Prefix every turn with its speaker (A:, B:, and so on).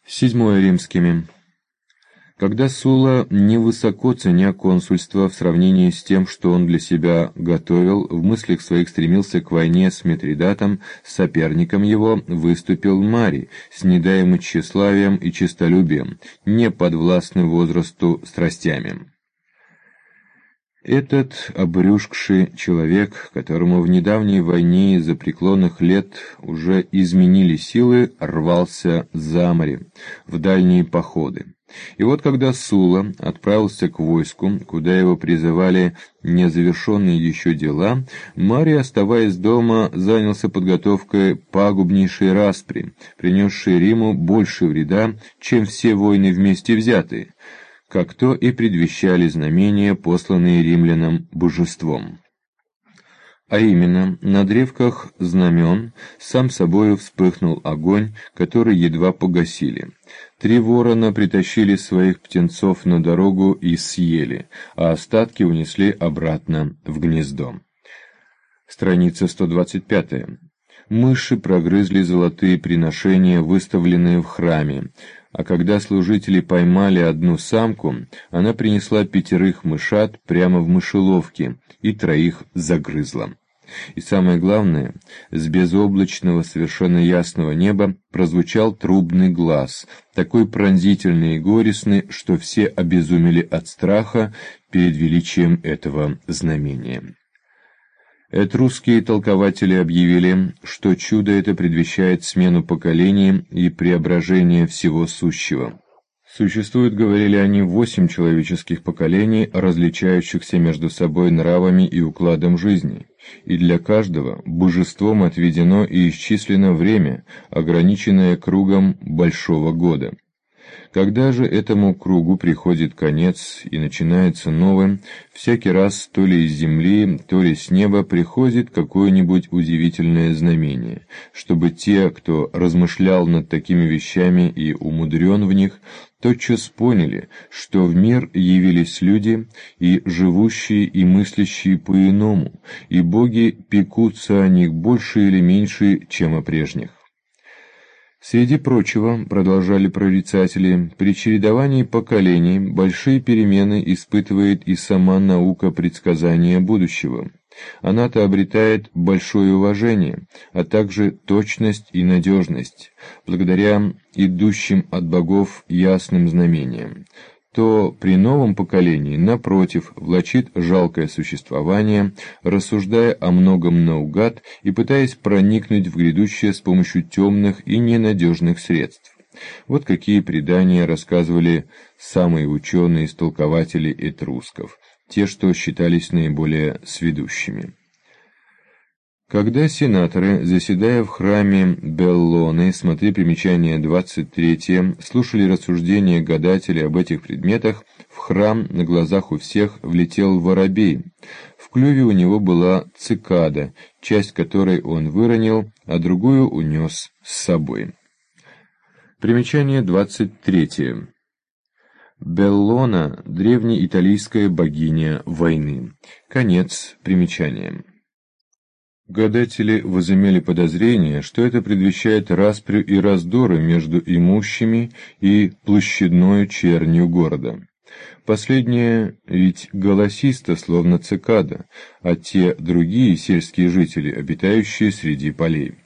A: Седьмое римскими. Когда Сула, невысоко ценя консульство в сравнении с тем, что он для себя готовил, в мыслях своих стремился к войне с Митридатом, соперником его выступил Марий с недаемым тщеславием и честолюбием, не подвластный возрасту страстями. Этот обрюзгший человек, которому в недавней войне из-за преклонных лет уже изменили силы, рвался за море, в дальние походы. И вот когда Сула отправился к войску, куда его призывали незавершенные еще дела, Марий, оставаясь дома, занялся подготовкой пагубнейшей распри, принесшей Риму больше вреда, чем все войны вместе взятые, как то и предвещали знамения, посланные римлянам божеством. А именно, на древках знамен сам собою вспыхнул огонь, который едва погасили. 3 ворона притащили своих птенцов на дорогу и съели, а остатки унесли обратно в гнездо. Страница 125. Мыши прогрызли золотые приношения, выставленные в храме, а когда служители поймали одну самку, она принесла 5 мышат прямо в мышеловке и 3 загрызла. И самое главное, с безоблачного, совершенно ясного неба прозвучал трубный глас, такой пронзительный и горестный, что все обезумели от страха перед величием этого знамения. Этрусские толкователи объявили, что чудо это предвещает смену поколений и преображение всего сущего. Существует, говорили они, 8 человеческих поколений, различающихся между собой нравами и укладом жизни, и для каждого божеством отведено и исчислено время, ограниченное кругом большого года. Когда же этому кругу приходит конец и начинается новым, всякий раз то ли из земли, то ли с неба приходит какое-нибудь удивительное знамение, чтобы те, кто размышлял над такими вещами и умудрен в них, тотчас поняли, что в мир явились люди, и живущие и мыслящие по-иному, и боги пекутся о них больше или меньше, чем о прежних. Среди прочего, продолжали прорицатели, при чередовании поколений большие перемены испытывает и сама наука предсказания будущего. Она-то обретает большое уважение, а также точность и надежность, благодаря идущим от богов ясным знамениям. То при новом поколении, напротив, влачит жалкое существование, рассуждая о многом наугад и пытаясь проникнуть в грядущее с помощью темных и ненадежных средств. Вот какие предания рассказывали самые ученые истолкователи этрусков, те, что считались наиболее сведущими. Когда сенаторы, заседая в храме Беллоны, смотри примечание 23, слушали рассуждения гадателей об этих предметах, в храм на глазах у всех влетел воробей. В клюве у него была цикада, часть которой он выронил, а другую унес с собой. Примечание 23. Беллона – древнеиталийская богиня войны. Конец примечания. Гадатели возымели подозрение, что это предвещает распрю и раздоры между имущими и площадною чернью города. Последнее ведь голосисто, словно цикада, а те другие сельские жители, обитающие среди полей.